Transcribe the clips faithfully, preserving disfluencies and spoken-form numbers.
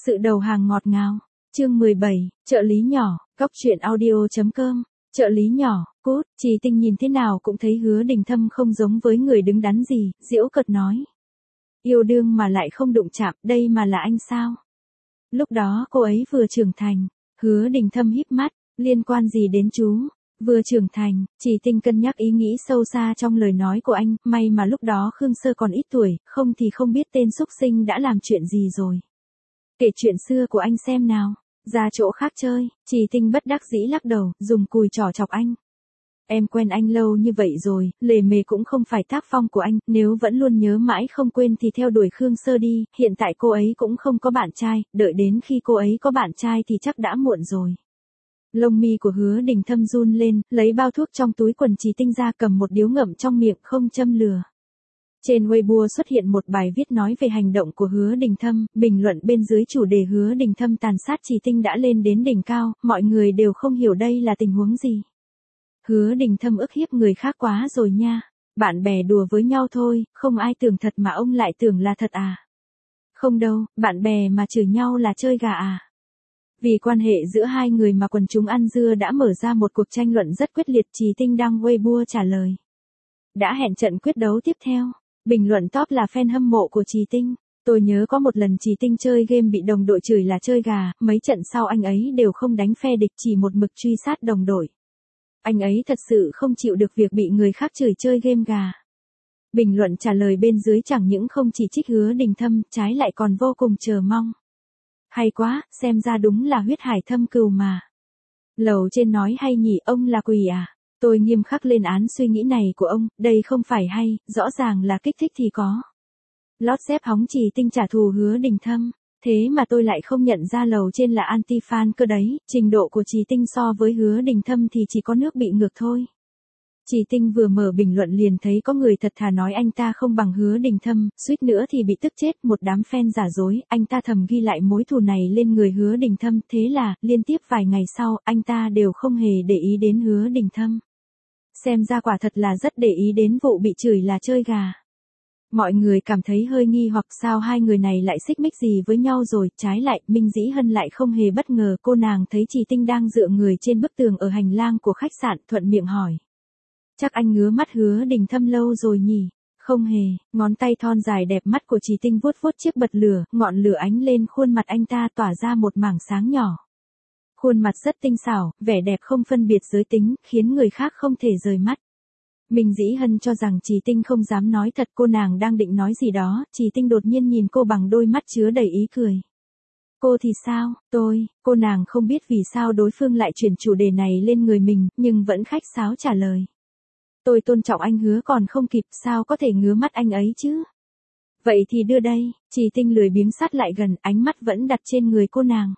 Sự đầu hàng ngọt ngào. Chương mười bảy, trợ lý nhỏ, góc truyện audio chấm com. Trợ lý nhỏ, cút, Trì Tinh nhìn thế nào cũng thấy Hứa Đình Thâm không giống với người đứng đắn gì, giễu cợt nói. Yêu đương mà lại không đụng chạm, đây mà là anh sao? Lúc đó cô ấy vừa trưởng thành, Hứa Đình Thâm híp mắt, liên quan gì đến chú? Vừa trưởng thành, Trì Tinh cân nhắc ý nghĩ sâu xa trong lời nói của anh, may mà lúc đó Khương Sơ còn ít tuổi, không thì không biết tên xúc sinh đã làm chuyện gì rồi. Kể chuyện xưa của anh xem nào. Ra chỗ khác chơi, Trì Tinh bất đắc dĩ lắc đầu, dùng cùi trỏ chọc anh. Em quen anh lâu như vậy rồi, lề mề cũng không phải tác phong của anh, nếu vẫn luôn nhớ mãi không quên thì theo đuổi Khương Sơ đi, hiện tại cô ấy cũng không có bạn trai, đợi đến khi cô ấy có bạn trai thì chắc đã muộn rồi. Lông mi của Hứa Đình Thâm run lên, lấy bao thuốc trong túi quần Trì Tinh ra cầm một điếu ngậm trong miệng không châm lửa. Trên Weibo xuất hiện một bài viết nói về hành động của Hứa Đình Thâm, bình luận bên dưới chủ đề Hứa Đình Thâm tàn sát Trì Tinh đã lên đến đỉnh cao, mọi người đều không hiểu đây là tình huống gì. Hứa Đình Thâm ức hiếp người khác quá rồi nha, bạn bè đùa với nhau thôi, không ai tưởng thật mà ông lại tưởng là thật à. Không đâu, bạn bè mà chửi nhau là chơi gà à. Vì quan hệ giữa hai người mà quần chúng ăn dưa đã mở ra một cuộc tranh luận rất quyết liệt. Trì Tinh đăng Weibo trả lời. Đã hẹn trận quyết đấu tiếp theo. Bình luận top là fan hâm mộ của Trì Tinh. Tôi nhớ có một lần Trì Tinh chơi game bị đồng đội chửi là chơi gà, mấy trận sau anh ấy đều không đánh phe địch chỉ một mực truy sát đồng đội. Anh ấy thật sự không chịu được việc bị người khác chửi chơi game gà. Bình luận trả lời bên dưới chẳng những không chỉ trích Hứa Đình Thâm, trái lại còn vô cùng chờ mong. Hay quá, xem ra đúng là huyết hải thâm cừu mà. Lầu trên nói hay nhỉ, ông là quỷ à? Tôi nghiêm khắc lên án suy nghĩ này của ông, đây không phải hay, rõ ràng là kích thích thì có. Lót xếp hóng Trì Tinh trả thù Hứa Đình Thâm, thế mà tôi lại không nhận ra lầu trên là anti-fan cơ đấy, trình độ của Trì Tinh so với Hứa Đình Thâm thì chỉ có nước bị ngược thôi. Trì Tinh vừa mở bình luận liền thấy có người thật thà nói anh ta không bằng Hứa Đình Thâm, suýt nữa thì bị tức chết, một đám fan giả dối, anh ta thầm ghi lại mối thù này lên người Hứa Đình Thâm, thế là, liên tiếp vài ngày sau, anh ta đều không hề để ý đến Hứa Đình Thâm. Xem ra quả thật là rất để ý đến vụ bị chửi là chơi gà. Mọi người cảm thấy hơi nghi hoặc sao hai người này lại xích mích gì với nhau rồi, trái lại, Minh Dĩ Hân lại không hề bất ngờ, cô nàng thấy Trì Tinh đang dựa người trên bức tường ở hành lang của khách sạn, thuận miệng hỏi. Chắc anh ngứa mắt Hứa Đình Thâm lâu rồi nhỉ? Không hề, ngón tay thon dài đẹp mắt của Trì Tinh vuốt vuốt chiếc bật lửa, ngọn lửa ánh lên khuôn mặt anh ta tỏa ra một mảng sáng nhỏ. Khuôn mặt rất tinh xảo, vẻ đẹp không phân biệt giới tính, khiến người khác không thể rời mắt. Minh Dĩ Hân cho rằng Trì Tinh không dám nói thật, cô nàng đang định nói gì đó, Trì Tinh đột nhiên nhìn cô bằng đôi mắt chứa đầy ý cười. Cô thì sao, tôi, cô nàng không biết vì sao đối phương lại chuyển chủ đề này lên người mình, nhưng vẫn khách sáo trả lời. Tôi tôn trọng anh Hứa còn không kịp, sao có thể ngứa mắt anh ấy chứ? Vậy thì đưa đây, Trì Tinh lười biếng sát lại gần, ánh mắt vẫn đặt trên người cô nàng.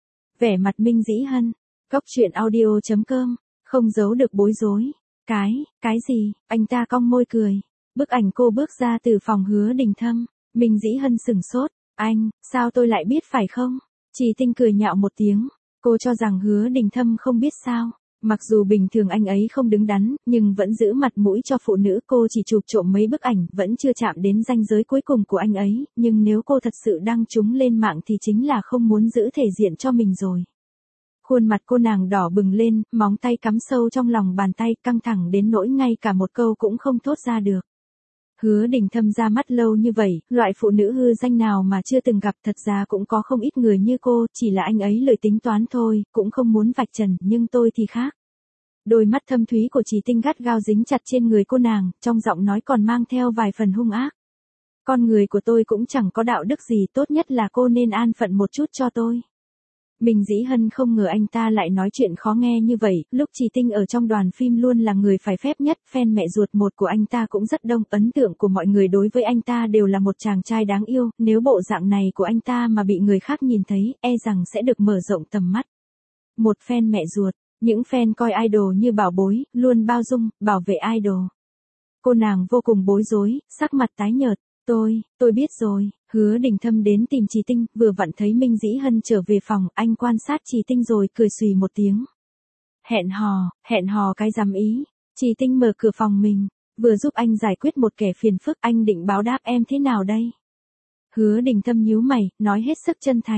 Vẻ mặt Minh Dĩ Hân, góc truyện audio chấm com, không giấu được bối rối. Cái, cái gì, anh ta cong môi cười. Bức ảnh cô bước ra từ phòng Hứa Đình Thâm, Minh Dĩ Hân sửng sốt. Anh, sao tôi lại biết phải không? Trì Tinh cười nhạo một tiếng, cô cho rằng Hứa Đình Thâm không biết sao. Mặc dù bình thường anh ấy không đứng đắn, nhưng vẫn giữ mặt mũi cho phụ nữ, cô chỉ chụp trộm mấy bức ảnh, vẫn chưa chạm đến ranh giới cuối cùng của anh ấy, nhưng nếu cô thật sự đăng chúng lên mạng thì chính là không muốn giữ thể diện cho mình rồi. Khuôn mặt cô nàng đỏ bừng lên, móng tay cắm sâu trong lòng bàn tay, căng thẳng đến nỗi ngay cả một câu cũng không thốt ra được. Hứa Đình Thâm ra mắt lâu như vậy, loại phụ nữ hư danh nào mà chưa từng gặp, thật ra cũng có không ít người như cô, chỉ là anh ấy lười tính toán thôi, cũng không muốn vạch trần, nhưng tôi thì khác. Đôi mắt thâm thúy của Trì Tinh gắt gao dính chặt trên người cô nàng, trong giọng nói còn mang theo vài phần hung ác. Con người của tôi cũng chẳng có đạo đức gì, tốt nhất là cô nên an phận một chút cho tôi. Minh Dĩ Hân không ngờ anh ta lại nói chuyện khó nghe như vậy, lúc Trì Tinh ở trong đoàn phim luôn là người phải phép nhất, fan mẹ ruột một của anh ta cũng rất đông, ấn tượng của mọi người đối với anh ta đều là một chàng trai đáng yêu, nếu bộ dạng này của anh ta mà bị người khác nhìn thấy, e rằng sẽ được mở rộng tầm mắt. Một fan mẹ ruột, những fan coi idol như bảo bối, luôn bao dung, bảo vệ idol. Cô nàng vô cùng bối rối, sắc mặt tái nhợt. Tôi, tôi biết rồi. Hứa Đình Thâm đến tìm Trì Tinh, vừa vặn thấy Minh Dĩ Hân trở về phòng, anh quan sát Trì Tinh rồi cười xùy một tiếng. Hẹn hò, hẹn hò cái dám ý. Trì Tinh mở cửa phòng mình, vừa giúp anh giải quyết một kẻ phiền phức, anh định báo đáp em thế nào đây? Hứa Đình Thâm nhíu mày, nói hết sức chân thành.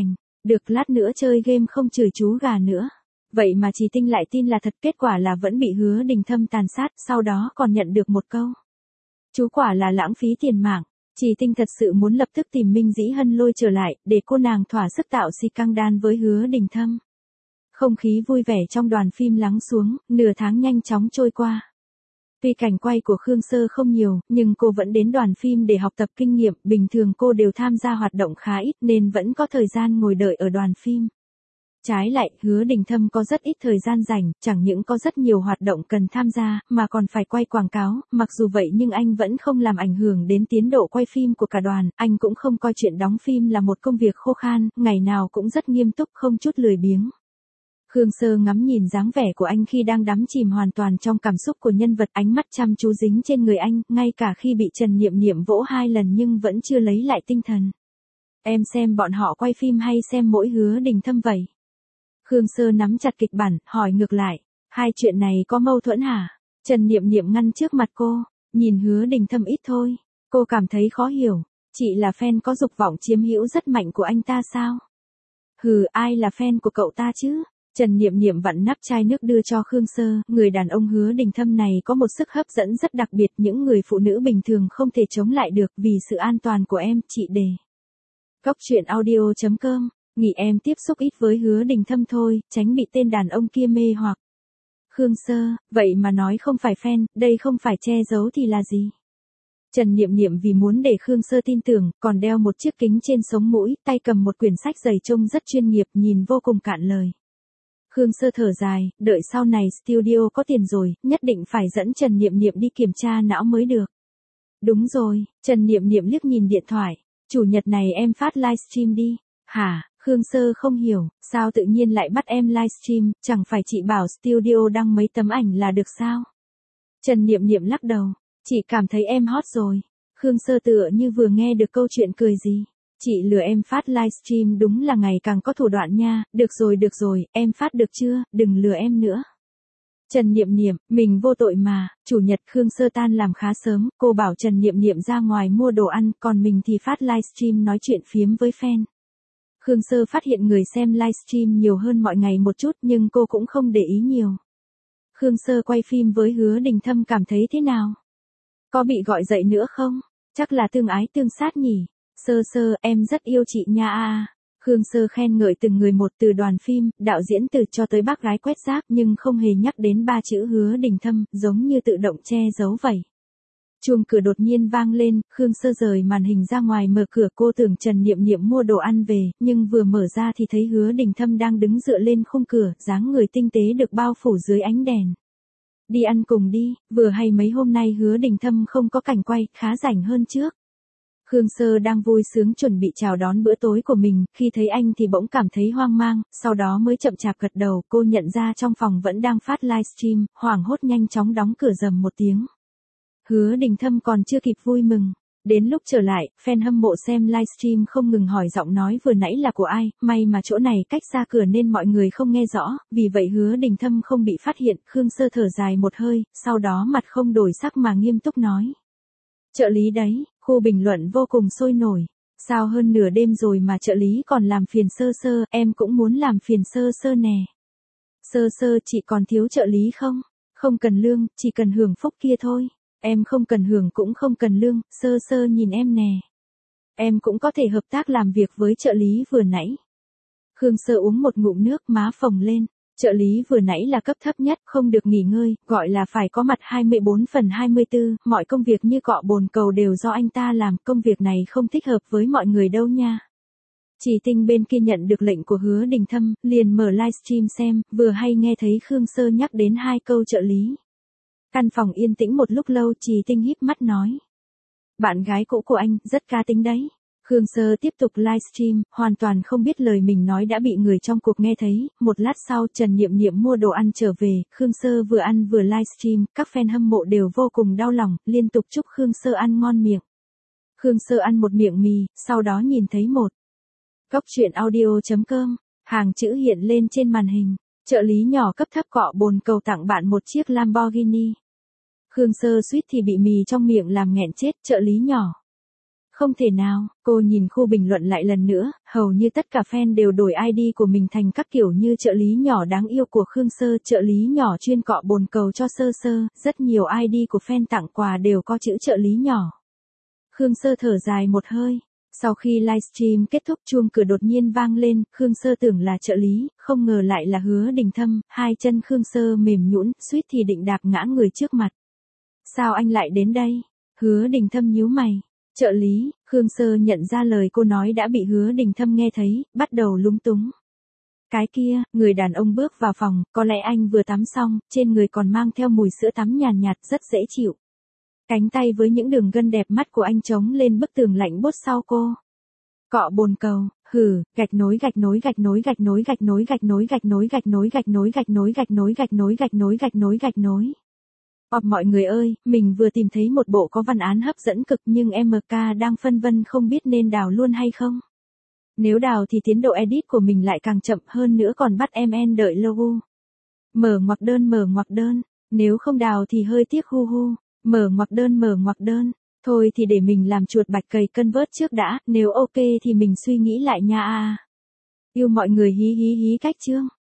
Được lát nữa chơi game không chửi chú gà nữa. Vậy mà Trì Tinh lại tin là thật, kết quả là vẫn bị Hứa Đình Thâm tàn sát, sau đó còn nhận được một câu. Chú quả là lãng phí tiền mạng. Trì Tinh thật sự muốn lập tức tìm Minh Dĩ Hân lôi trở lại, để cô nàng thỏa sức tạo si căng đan với Hứa Đình Thâm. Không khí vui vẻ trong đoàn phim lắng xuống, nửa tháng nhanh chóng trôi qua. Tuy cảnh quay của Khương Sơ không nhiều, nhưng cô vẫn đến đoàn phim để học tập kinh nghiệm, bình thường cô đều tham gia hoạt động khá ít nên vẫn có thời gian ngồi đợi ở đoàn phim. Trái lại, Hứa Đình Thâm có rất ít thời gian rảnh, chẳng những có rất nhiều hoạt động cần tham gia, mà còn phải quay quảng cáo, mặc dù vậy nhưng anh vẫn không làm ảnh hưởng đến tiến độ quay phim của cả đoàn, anh cũng không coi chuyện đóng phim là một công việc khô khan, ngày nào cũng rất nghiêm túc không chút lười biếng. Khương Sơ ngắm nhìn dáng vẻ của anh khi đang đắm chìm hoàn toàn trong cảm xúc của nhân vật, ánh mắt chăm chú dính trên người anh, ngay cả khi bị Trần Niệm Niệm vỗ hai lần nhưng vẫn chưa lấy lại tinh thần. Em xem bọn họ quay phim hay xem mỗi Hứa Đình Thâm vậy? Khương Sơ nắm chặt kịch bản, hỏi ngược lại, hai chuyện này có mâu thuẫn hả? Trần Niệm Niệm ngăn trước mặt cô, nhìn Hứa Đình Thâm ít thôi, cô cảm thấy khó hiểu, chị là fan có dục vọng chiếm hữu rất mạnh của anh ta sao? Hừ, ai là fan của cậu ta chứ? Trần Niệm Niệm vặn nắp chai nước đưa cho Khương Sơ, người đàn ông Hứa Đình Thâm này có một sức hấp dẫn rất đặc biệt, những người phụ nữ bình thường không thể chống lại được, vì sự an toàn của em, chị đề. Góc truyện audio chấm com, nghĩ em tiếp xúc ít với Hứa Đình Thâm thôi, tránh bị tên đàn ông kia mê hoặc. Khương Sơ, vậy mà nói không phải fan, đây không phải che giấu thì là gì? Trần Niệm Niệm vì muốn để Khương Sơ tin tưởng, còn đeo một chiếc kính trên sống mũi, tay cầm một quyển sách dày trông rất chuyên nghiệp, nhìn vô cùng cạn lời. Khương Sơ thở dài, đợi sau này studio có tiền rồi, nhất định phải dẫn Trần Niệm Niệm đi kiểm tra não mới được. Đúng rồi, Trần Niệm Niệm liếc nhìn điện thoại, chủ nhật này em phát livestream đi. Hả? Khương Sơ không hiểu, sao tự nhiên lại bắt em livestream, chẳng phải chị bảo studio đăng mấy tấm ảnh là được sao? Trần Niệm Niệm lắc đầu, chị cảm thấy em hot rồi. Khương Sơ tựa như vừa nghe được câu chuyện cười gì. Chị lừa em phát livestream đúng là ngày càng có thủ đoạn nha, được rồi được rồi, em phát được chưa, đừng lừa em nữa. Trần Niệm Niệm, mình vô tội mà, chủ nhật Khương Sơ tan làm khá sớm, cô bảo Trần Niệm Niệm ra ngoài mua đồ ăn, còn mình thì phát livestream nói chuyện phiếm với fan. Khương Sơ phát hiện người xem livestream nhiều hơn mọi ngày một chút nhưng cô cũng không để ý nhiều. Khương Sơ quay phim với Hứa Đình Thâm cảm thấy thế nào? Có bị gọi dậy nữa không? Chắc là tương ái tương sát nhỉ? Sơ Sơ, em rất yêu chị nha a. À. Khương Sơ khen ngợi từng người một, từ đoàn phim, đạo diễn từ cho tới bác gái quét rác, nhưng không hề nhắc đến ba chữ Hứa Đình Thâm, giống như tự động che giấu vậy. Chuông cửa đột nhiên vang lên, Khương Sơ rời màn hình ra ngoài mở cửa, cô tưởng Trần Niệm Niệm mua đồ ăn về, nhưng vừa mở ra thì thấy Hứa Đình Thâm đang đứng dựa lên khung cửa, dáng người tinh tế được bao phủ dưới ánh đèn. Đi ăn cùng đi, vừa hay mấy hôm nay Hứa Đình Thâm không có cảnh quay, khá rảnh hơn trước. Khương Sơ đang vui sướng chuẩn bị chào đón bữa tối của mình, khi thấy anh thì bỗng cảm thấy hoang mang, sau đó mới chậm chạp gật đầu, cô nhận ra trong phòng vẫn đang phát livestream, hoảng hốt nhanh chóng đóng cửa rầm một tiếng. Hứa Đình Thâm còn chưa kịp vui mừng. Đến lúc trở lại, fan hâm mộ xem livestream không ngừng hỏi giọng nói vừa nãy là của ai, may mà chỗ này cách xa cửa nên mọi người không nghe rõ, vì vậy Hứa Đình Thâm không bị phát hiện. Khương Sơ thở dài một hơi, sau đó mặt không đổi sắc mà nghiêm túc nói. Trợ lý đấy, khu bình luận vô cùng sôi nổi. Sao hơn nửa đêm rồi mà trợ lý còn làm phiền Sơ Sơ, em cũng muốn làm phiền Sơ Sơ nè. Sơ Sơ, chị còn thiếu trợ lý không? Không cần lương, chỉ cần hưởng phúc kia thôi. Em không cần hưởng cũng không cần lương, Sơ Sơ nhìn em nè. Em cũng có thể hợp tác làm việc với trợ lý vừa nãy. Khương Sơ uống một ngụm nước, má phồng lên. Trợ lý vừa nãy là cấp thấp nhất, không được nghỉ ngơi, gọi là phải có mặt hai mươi bốn phần hai mươi tư, mọi công việc như cọ bồn cầu đều do anh ta làm, công việc này không thích hợp với mọi người đâu nha. Chỉ Tinh bên kia nhận được lệnh của Hứa Đình Thâm, liền mở livestream xem, vừa hay nghe thấy Khương Sơ nhắc đến hai câu trợ lý. Căn phòng yên tĩnh một lúc lâu, Trì Tinh híp mắt nói. Bạn gái cũ của anh, rất cá tính đấy. Khương Sơ tiếp tục livestream, hoàn toàn không biết lời mình nói đã bị người trong cuộc nghe thấy. Một lát sau, Trần Niệm Niệm mua đồ ăn trở về, Khương Sơ vừa ăn vừa livestream, các fan hâm mộ đều vô cùng đau lòng, liên tục chúc Khương Sơ ăn ngon miệng. Khương Sơ ăn một miệng mì, sau đó nhìn thấy một. Góc truyện audio chấm com, hàng chữ hiện lên trên màn hình. Trợ lý nhỏ cấp thấp cọ bồn cầu tặng bạn một chiếc Lamborghini. Khương Sơ suýt thì bị mì trong miệng làm nghẹn chết, trợ lý nhỏ. Không thể nào, cô nhìn khu bình luận lại lần nữa, hầu như tất cả fan đều đổi i đê của mình thành các kiểu như trợ lý nhỏ đáng yêu của Khương Sơ, trợ lý nhỏ chuyên cọ bồn cầu cho Sơ Sơ, rất nhiều i đê của fan tặng quà đều có chữ trợ lý nhỏ. Khương Sơ thở dài một hơi. Sau khi livestream kết thúc chuông cửa đột nhiên vang lên, Khương Sơ tưởng là trợ lý, không ngờ lại là Hứa Đình Thâm, hai chân Khương Sơ mềm nhũn, suýt thì định đạp ngã người trước mặt. Sao anh lại đến đây? Hứa Đình Thâm nhíu mày. Trợ lý, Khương Sơ nhận ra lời cô nói đã bị Hứa Đình Thâm nghe thấy, bắt đầu lúng túng. Cái kia, người đàn ông bước vào phòng, có lẽ anh vừa tắm xong, trên người còn mang theo mùi sữa tắm nhàn nhạt, nhạt rất dễ chịu. Cánh tay với những đường gân đẹp mắt của anh chống lên bức tường lạnh buốt sau cô. Cọ bồn cầu, hừ, gạch nối gạch nối gạch nối gạch nối gạch nối gạch nối gạch nối gạch nối gạch nối gạch nối gạch nối gạch nối gạch nối gạch nối gạch nối. Ọp mọi người ơi, mình vừa tìm thấy một bộ có văn án hấp dẫn cực nhưng em ca đang phân vân không biết nên đào luôn hay không. Nếu đào thì tiến độ edit của mình lại càng chậm hơn nữa còn bắt em en đợi lâu hu. Mở ngoặc đơn mở ngoặc đơn, nếu không đào thì hơi tiếc hu hu. Mở ngoặc đơn mở ngoặc đơn, thôi thì để mình làm chuột bạch cày cân vớt trước đã, nếu ok thì mình suy nghĩ lại nha a. Yêu mọi người hí hí hí cách chương.